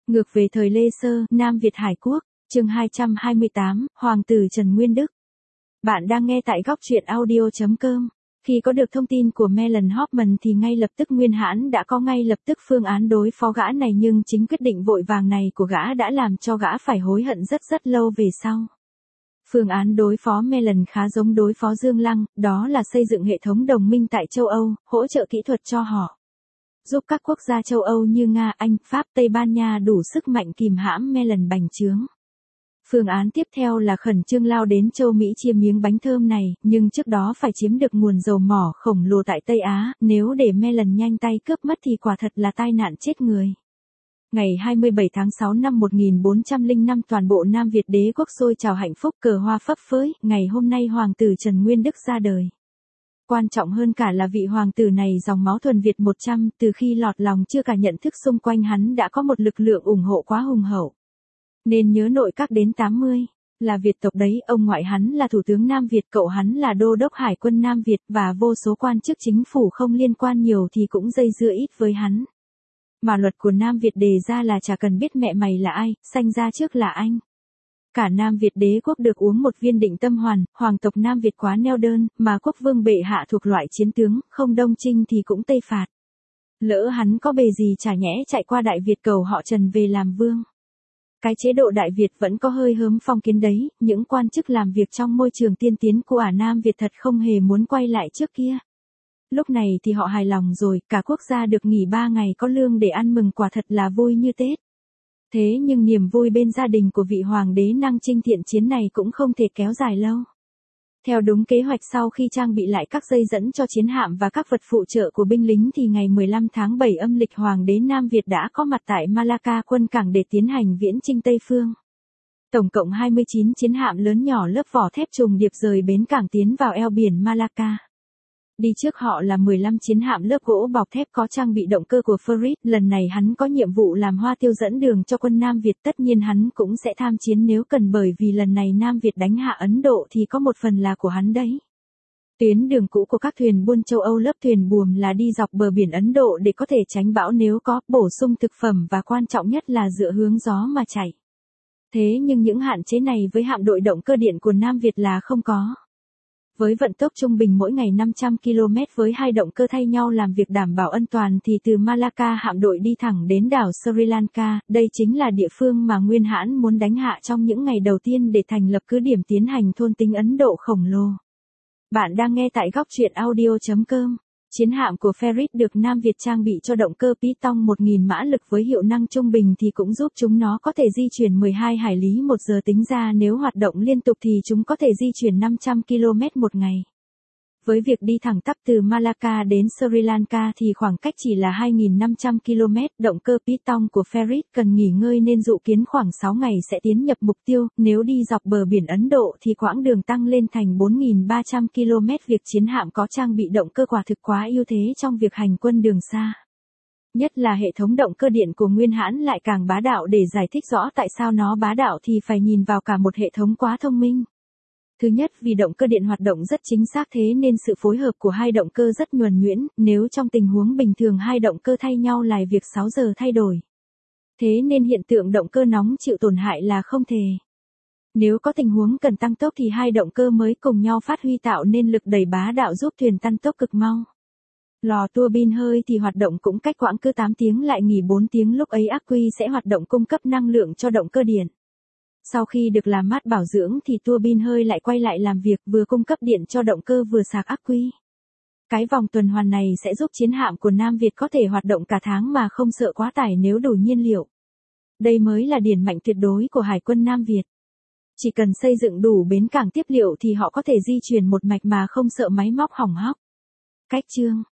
Ngược về thời Lê Sơ, Nam Việt Hải Quốc, chương 228, Hoàng tử Trần Nguyên Đức. Bạn đang nghe tại góc truyện audio.com. Khi có được thông tin của Melon Hoffman thì ngay lập tức Nguyên Hãn đã có ngay lập tức phương án đối phó gã này, nhưng chính quyết định vội vàng này của gã đã làm cho gã phải hối hận rất lâu về sau. Phương án đối phó Melon khá giống đối phó Dương Lăng, đó là xây dựng hệ thống đồng minh tại châu Âu, hỗ trợ kỹ thuật cho họ. Giúp các quốc gia châu Âu như Nga, Anh, Pháp, Tây Ban Nha đủ sức mạnh kìm hãm Melon bành trướng. Phương án tiếp theo là khẩn trương lao đến châu Mỹ chia miếng bánh thơm này, nhưng trước đó phải chiếm được nguồn dầu mỏ khổng lồ tại Tây Á, nếu để Melon nhanh tay cướp mất thì quả thật là tai nạn chết người. Ngày 27 tháng 6 năm 1405 toàn bộ Nam Việt đế quốc sôi trào hạnh phúc, cờ hoa phấp phới, ngày hôm nay Hoàng tử Trần Nguyên Đức ra đời. Quan trọng hơn cả là vị hoàng tử này dòng máu thuần Việt 100, từ khi lọt lòng chưa cả nhận thức xung quanh hắn đã có một lực lượng ủng hộ quá hùng hậu. Nên nhớ nội các đến 80, là Việt tộc đấy, ông ngoại hắn là thủ tướng Nam Việt, cậu hắn là đô đốc hải quân Nam Việt và vô số quan chức chính phủ không liên quan nhiều thì cũng dây dưa ít với hắn. Mà luật của Nam Việt đề ra là chả cần biết mẹ mày là ai, sanh ra trước là anh. Cả Nam Việt đế quốc được uống một viên định tâm hoàn, hoàng tộc Nam Việt quá neo đơn, mà quốc vương bệ hạ thuộc loại chiến tướng, không đông chinh thì cũng tây phạt. Lỡ hắn có bề gì chả nhẽ chạy qua Đại Việt cầu họ Trần về làm vương. Cái chế độ Đại Việt vẫn có hơi hớm phong kiến đấy, những quan chức làm việc trong môi trường tiên tiến của Nam Việt thật không hề muốn quay lại trước kia. Lúc này thì họ hài lòng rồi, cả quốc gia được nghỉ 3 ngày có lương để ăn mừng, quả thật là vui như Tết. Thế nhưng niềm vui bên gia đình của vị hoàng đế năng chinh thiện chiến này cũng không thể kéo dài lâu. Theo đúng kế hoạch, sau khi trang bị lại các dây dẫn cho chiến hạm và các vật phụ trợ của binh lính thì ngày 15 tháng 7 âm lịch Hoàng đế Nam Việt đã có mặt tại Malacca quân cảng để tiến hành viễn chinh Tây Phương. Tổng cộng 29 chiến hạm lớn nhỏ lớp vỏ thép trùng điệp rời bến cảng tiến vào eo biển Malacca. Đi trước họ là 15 chiến hạm lớp gỗ bọc thép có trang bị động cơ của Farid, lần này hắn có nhiệm vụ làm hoa tiêu dẫn đường cho quân Nam Việt, tất nhiên hắn cũng sẽ tham chiến nếu cần, bởi vì lần này Nam Việt đánh hạ Ấn Độ thì có một phần là của hắn đấy. Tuyến đường cũ của các thuyền buôn châu Âu lớp thuyền buồm là đi dọc bờ biển Ấn Độ để có thể tránh bão nếu có, bổ sung thực phẩm và quan trọng nhất là dựa hướng gió mà chạy. Thế nhưng những hạn chế này với hạm đội động cơ điện của Nam Việt là không có. Với vận tốc trung bình mỗi ngày 500 km với hai động cơ thay nhau làm việc đảm bảo an toàn thì từ Malacca hạm đội đi thẳng đến đảo Sri Lanka, đây chính là địa phương mà Nguyên Hãn muốn đánh hạ trong những ngày đầu tiên để thành lập cứ điểm tiến hành thôn tính Ấn Độ khổng lồ. Bạn đang nghe tại góc truyện audio.com. Chiến hạm của Farid được Nam Việt trang bị cho động cơ Python 1000 mã lực với hiệu năng trung bình thì cũng giúp chúng nó có thể di chuyển 12 hải lý một giờ, tính ra nếu hoạt động liên tục thì chúng có thể di chuyển 500 km một ngày. Với việc đi thẳng tắp từ Malacca đến Sri Lanka thì khoảng cách chỉ là 2.500 km, động cơ Python của Farid cần nghỉ ngơi nên dự kiến khoảng 6 ngày sẽ tiến nhập mục tiêu, nếu đi dọc bờ biển Ấn Độ thì quãng đường tăng lên thành 4.300 km. Việc chiến hạm có trang bị động cơ quả thực quá ưu thế trong việc hành quân đường xa. Nhất là hệ thống động cơ điện của Nguyên Hãn lại càng bá đạo, để giải thích rõ tại sao nó bá đạo thì phải nhìn vào cả một hệ thống quá thông minh. Thứ nhất, vì động cơ điện hoạt động rất chính xác, thế nên sự phối hợp của hai động cơ rất nhuần nhuyễn, nếu trong tình huống bình thường hai động cơ thay nhau lại việc 6 giờ thay đổi. Thế nên hiện tượng động cơ nóng chịu tổn hại là không thể. Nếu có tình huống cần tăng tốc thì hai động cơ mới cùng nhau phát huy tạo nên lực đẩy bá đạo giúp thuyền tăng tốc cực mau. Lò tua bin hơi thì hoạt động cũng cách quãng cứ 8 tiếng lại nghỉ 4 tiếng, lúc ấy ắc quy sẽ hoạt động cung cấp năng lượng cho động cơ điện. Sau khi được làm mát bảo dưỡng thì tua bin hơi lại quay lại làm việc, vừa cung cấp điện cho động cơ vừa sạc ắc quy. Cái vòng tuần hoàn này sẽ giúp chiến hạm của Nam Việt có thể hoạt động cả tháng mà không sợ quá tải nếu đủ nhiên liệu. Đây mới là điểm mạnh tuyệt đối của Hải quân Nam Việt. Chỉ cần xây dựng đủ bến cảng tiếp liệu thì họ có thể di chuyển một mạch mà không sợ máy móc hỏng hóc. Cách chương